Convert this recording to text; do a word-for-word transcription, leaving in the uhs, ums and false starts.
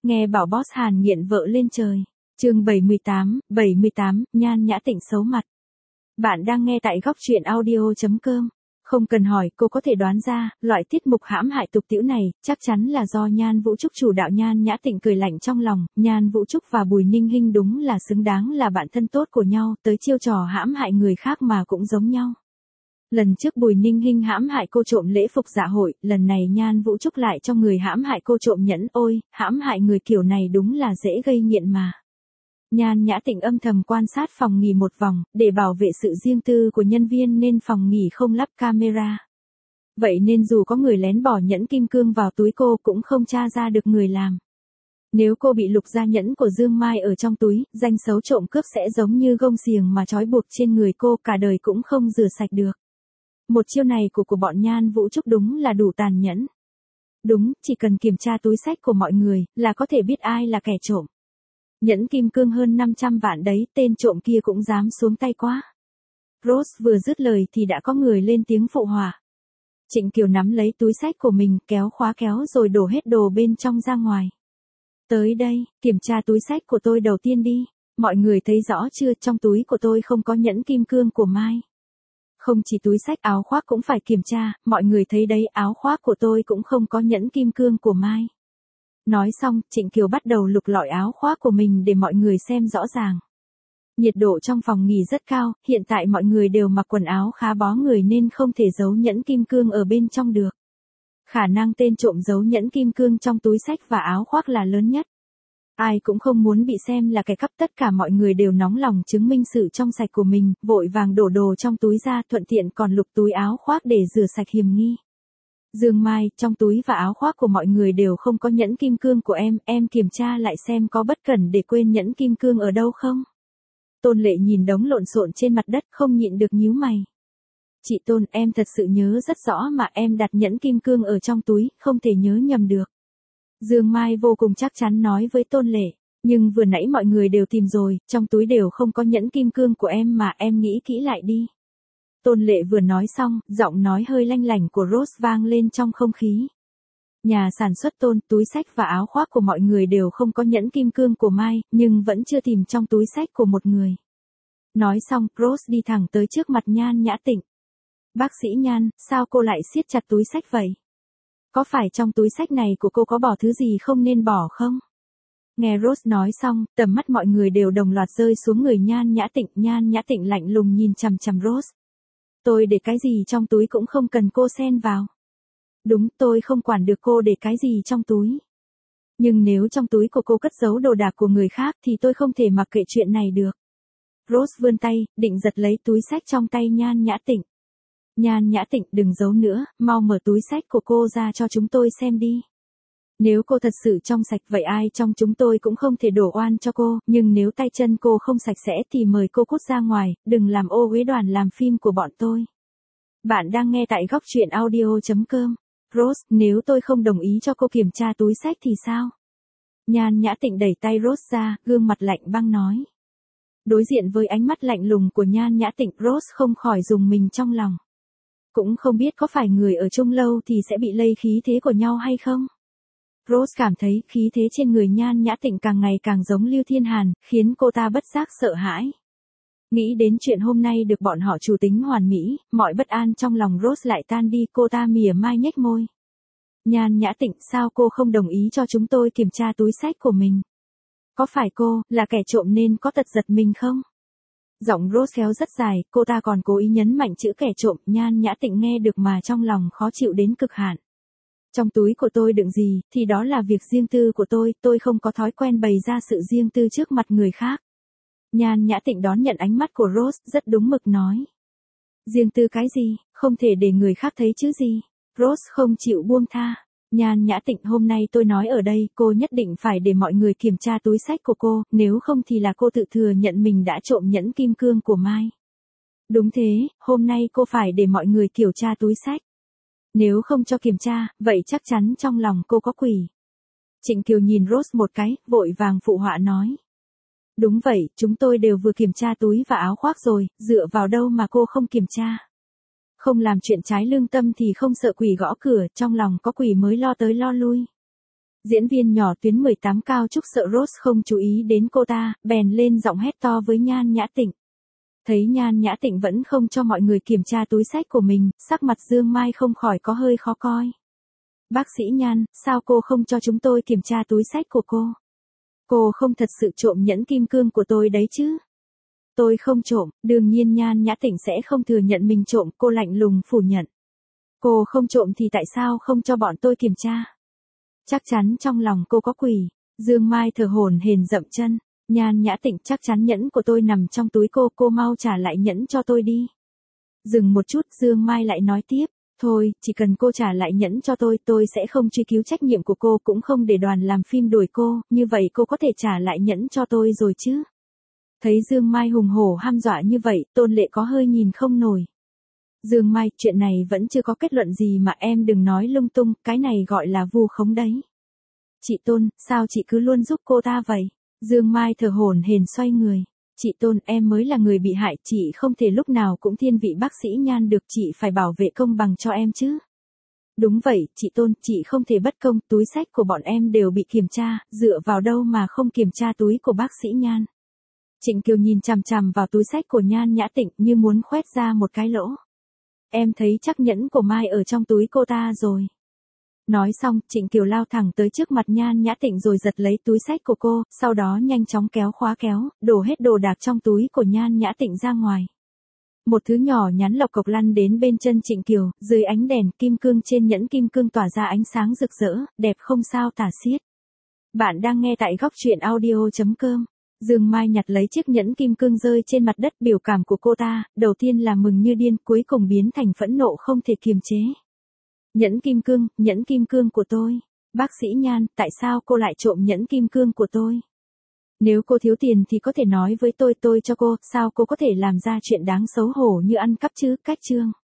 Nghe bảo boss Hàn nghiện vợ lên trời. Chương bảy mươi tám, bảy mươi tám, Nhan Nhã Tịnh xấu mặt. Bạn đang nghe tại góc truyện audio chấm com. Không cần hỏi, cô có thể đoán ra, loại tiết mục hãm hại tục tĩu này, chắc chắn là do Nhan Vũ Trúc chủ đạo. Nhan Nhã Tịnh cười lạnh trong lòng, Nhan Vũ Trúc và Bùi Ninh Hinh đúng là xứng đáng là bạn thân tốt của nhau, tới chiêu trò hãm hại người khác mà cũng giống nhau. Lần trước Bùi Ninh Hinh hãm hại cô trộm lễ phục dạ hội, lần này Nhan Vũ Trúc lại cho người hãm hại cô trộm nhẫn. Ôi, hãm hại người kiểu này đúng là dễ gây nghiện mà. Nhan Nhã Tịnh âm thầm quan sát phòng nghỉ một vòng, để bảo vệ sự riêng tư của nhân viên nên phòng nghỉ không lắp camera. Vậy nên dù có người lén bỏ nhẫn kim cương vào túi cô cũng không tra ra được người làm. Nếu cô bị lục ra nhẫn của Dương Mai ở trong túi, danh xấu trộm cướp sẽ giống như gông xiềng mà trói buộc trên người cô, cả đời cũng không rửa sạch được. Một chiêu này của của bọn Nhan Vũ Trúc đúng là đủ tàn nhẫn. Đúng, chỉ cần kiểm tra túi xách của mọi người, là có thể biết ai là kẻ trộm. Nhẫn kim cương hơn năm trăm vạn đấy, tên trộm kia cũng dám xuống tay quá. Rose vừa dứt lời thì đã có người lên tiếng phụ họa. Trịnh Kiều nắm lấy túi xách của mình, kéo khóa kéo rồi đổ hết đồ bên trong ra ngoài. Tới đây, kiểm tra túi xách của tôi đầu tiên đi. Mọi người thấy rõ chưa, trong túi của tôi không có nhẫn kim cương của Mai. Không chỉ túi xách, áo khoác cũng phải kiểm tra, mọi người thấy đấy, áo khoác của tôi cũng không có nhẫn kim cương của Mai. Nói xong, Trịnh Kiều bắt đầu lục lọi áo khoác của mình để mọi người xem rõ ràng. Nhiệt độ trong phòng nghỉ rất cao, hiện tại mọi người đều mặc quần áo khá bó người nên không thể giấu nhẫn kim cương ở bên trong được. Khả năng tên trộm giấu nhẫn kim cương trong túi xách và áo khoác là lớn nhất. Ai cũng không muốn bị xem là kẻ cắp, tất cả mọi người đều nóng lòng chứng minh sự trong sạch của mình, vội vàng đổ đồ trong túi ra, thuận tiện còn lục túi áo khoác để rửa sạch hiểm nghi. Dương Mai, trong túi và áo khoác của mọi người đều không có nhẫn kim cương của em, em kiểm tra lại xem có bất cẩn để quên nhẫn kim cương ở đâu không? Tôn Lệ nhìn đống lộn xộn trên mặt đất không nhịn được nhíu mày. Chị Tôn, em thật sự nhớ rất rõ mà, em đặt nhẫn kim cương ở trong túi, không thể nhớ nhầm được. Dương Mai vô cùng chắc chắn nói với Tôn Lệ, nhưng vừa nãy mọi người đều tìm rồi, trong túi đều không có nhẫn kim cương của em mà, em nghĩ kỹ lại đi. Tôn Lệ vừa nói xong, giọng nói hơi lanh lảnh của Rose vang lên trong không khí. Nhà sản xuất Tôn, túi xách và áo khoác của mọi người đều không có nhẫn kim cương của Mai, nhưng vẫn chưa tìm trong túi xách của một người. Nói xong, Rose đi thẳng tới trước mặt Nhan Nhã Tịnh. Bác sĩ Nhan, sao cô lại siết chặt túi xách vậy? Có phải trong túi xách này của cô có bỏ thứ gì không nên bỏ không? Nghe Rose nói xong, tầm mắt mọi người đều đồng loạt rơi xuống người Nhan Nhã Tịnh. Nhan Nhã Tịnh lạnh lùng nhìn chằm chằm Rose. Tôi để cái gì trong túi cũng không cần cô xen vào. Đúng, tôi không quản được cô để cái gì trong túi. Nhưng nếu trong túi của cô cất giấu đồ đạc của người khác thì tôi không thể mặc kệ chuyện này được. Rose vươn tay, định giật lấy túi xách trong tay Nhan Nhã Tịnh. Nhan Nhã Tịnh, đừng giấu nữa, mau mở túi xách của cô ra cho chúng tôi xem đi. Nếu cô thật sự trong sạch vậy ai trong chúng tôi cũng không thể đổ oan cho cô, nhưng nếu tay chân cô không sạch sẽ thì mời cô cút ra ngoài, đừng làm ô uế đoàn làm phim của bọn tôi. Bạn đang nghe tại góc truyện audio chấm com. Rose, nếu tôi không đồng ý cho cô kiểm tra túi xách thì sao? Nhan Nhã Tịnh đẩy tay Rose ra, gương mặt lạnh băng nói. Đối diện với ánh mắt lạnh lùng của Nhan Nhã Tịnh, Rose không khỏi rùng mình trong lòng. Cũng không biết có phải người ở chung lâu thì sẽ bị lây khí thế của nhau hay không? Rose cảm thấy khí thế trên người Nhan Nhã Tịnh càng ngày càng giống Lưu Thiên Hàn, khiến cô ta bất giác sợ hãi. Nghĩ đến chuyện hôm nay được bọn họ chủ tính hoàn mỹ, mọi bất an trong lòng Rose lại tan đi, cô ta mỉa mai nhếch môi. Nhan Nhã Tịnh, sao cô không đồng ý cho chúng tôi kiểm tra túi xách của mình? Có phải cô là kẻ trộm nên có tật giật mình không? Giọng Rose khéo rất dài, cô ta còn cố ý nhấn mạnh chữ kẻ trộm. Nhan Nhã Tịnh nghe được mà trong lòng khó chịu đến cực hạn. Trong túi của tôi đựng gì, thì đó là việc riêng tư của tôi, tôi không có thói quen bày ra sự riêng tư trước mặt người khác. Nhan Nhã Tịnh đón nhận ánh mắt của Rose, rất đúng mực nói. Riêng tư cái gì, không thể để người khác thấy chứ gì. Rose không chịu buông tha. Nhan Nhã Tịnh, hôm nay tôi nói ở đây, cô nhất định phải để mọi người kiểm tra túi xách của cô, nếu không thì là cô tự thừa nhận mình đã trộm nhẫn kim cương của Mai. Đúng thế, hôm nay cô phải để mọi người kiểm tra túi xách. Nếu không cho kiểm tra, vậy chắc chắn trong lòng cô có quỷ. Trịnh Kiều nhìn Rose một cái, vội vàng phụ họa nói. Đúng vậy, chúng tôi đều vừa kiểm tra túi và áo khoác rồi, dựa vào đâu mà cô không kiểm tra. Không làm chuyện trái lương tâm thì không sợ quỷ gõ cửa, trong lòng có quỷ mới lo tới lo lui. Diễn viên nhỏ tuyến mười tám cao trúc sợ Rose không chú ý đến cô ta, bèn lên giọng hét to với Nhan Nhã Tịnh. Thấy Nhan Nhã Tịnh vẫn không cho mọi người kiểm tra túi xách của mình, sắc mặt Dương Mai không khỏi có hơi khó coi. Bác sĩ Nhan, sao cô không cho chúng tôi kiểm tra túi xách của cô? Cô không thật sự trộm nhẫn kim cương của tôi đấy chứ? Tôi không trộm, đương nhiên Nhan Nhã Tịnh sẽ không thừa nhận mình trộm, cô lạnh lùng phủ nhận. Cô không trộm thì tại sao không cho bọn tôi kiểm tra? Chắc chắn trong lòng cô có quỷ. Dương Mai thở hổn hển dậm chân. Nhan Nhã Tịnh, chắc chắn nhẫn của tôi nằm trong túi cô, cô mau trả lại nhẫn cho tôi đi. Dừng một chút, Dương Mai lại nói tiếp. Thôi, chỉ cần cô trả lại nhẫn cho tôi, tôi sẽ không truy cứu trách nhiệm của cô, cũng không để đoàn làm phim đuổi cô, như vậy cô có thể trả lại nhẫn cho tôi rồi chứ? Thấy Dương Mai hùng hổ ham dọa như vậy, Tôn Lệ có hơi nhìn không nổi. Dương Mai, chuyện này vẫn chưa có kết luận gì mà em đừng nói lung tung, cái này gọi là vu khống đấy. Chị Tôn, sao chị cứ luôn giúp cô ta vậy? Dương Mai thở hổn hển xoay người. Chị Tôn, em mới là người bị hại, chị không thể lúc nào cũng thiên vị bác sĩ Nhan được, chị phải bảo vệ công bằng cho em chứ. Đúng vậy, chị Tôn, chị không thể bất công, túi xách của bọn em đều bị kiểm tra, dựa vào đâu mà không kiểm tra túi của bác sĩ Nhan. Trịnh Kiều nhìn chằm chằm vào túi xách của Nhan Nhã Tịnh như muốn khoét ra một cái lỗ. Em thấy chắc nhẫn của Mai ở trong túi cô ta rồi. Nói xong, Trịnh Kiều lao thẳng tới trước mặt Nhan Nhã Tịnh rồi giật lấy túi xách của cô, sau đó nhanh chóng kéo khóa kéo, đổ hết đồ đạc trong túi của Nhan Nhã Tịnh ra ngoài. Một thứ nhỏ nhắn lộc cộc lăn đến bên chân Trịnh Kiều, dưới ánh đèn, kim cương trên nhẫn kim cương tỏa ra ánh sáng rực rỡ, đẹp không sao tả xiết. Bạn đang nghe tại góc truyện audio chấm com. Dương Mai nhặt lấy chiếc nhẫn kim cương rơi trên mặt đất, biểu cảm của cô ta, đầu tiên là mừng như điên, cuối cùng biến thành phẫn nộ không thể kiềm chế. Nhẫn kim cương, nhẫn kim cương của tôi. Bác sĩ Nhan, tại sao cô lại trộm nhẫn kim cương của tôi? Nếu cô thiếu tiền thì có thể nói với tôi, tôi cho cô, sao cô có thể làm ra chuyện đáng xấu hổ như ăn cắp chứ, Cách Trương.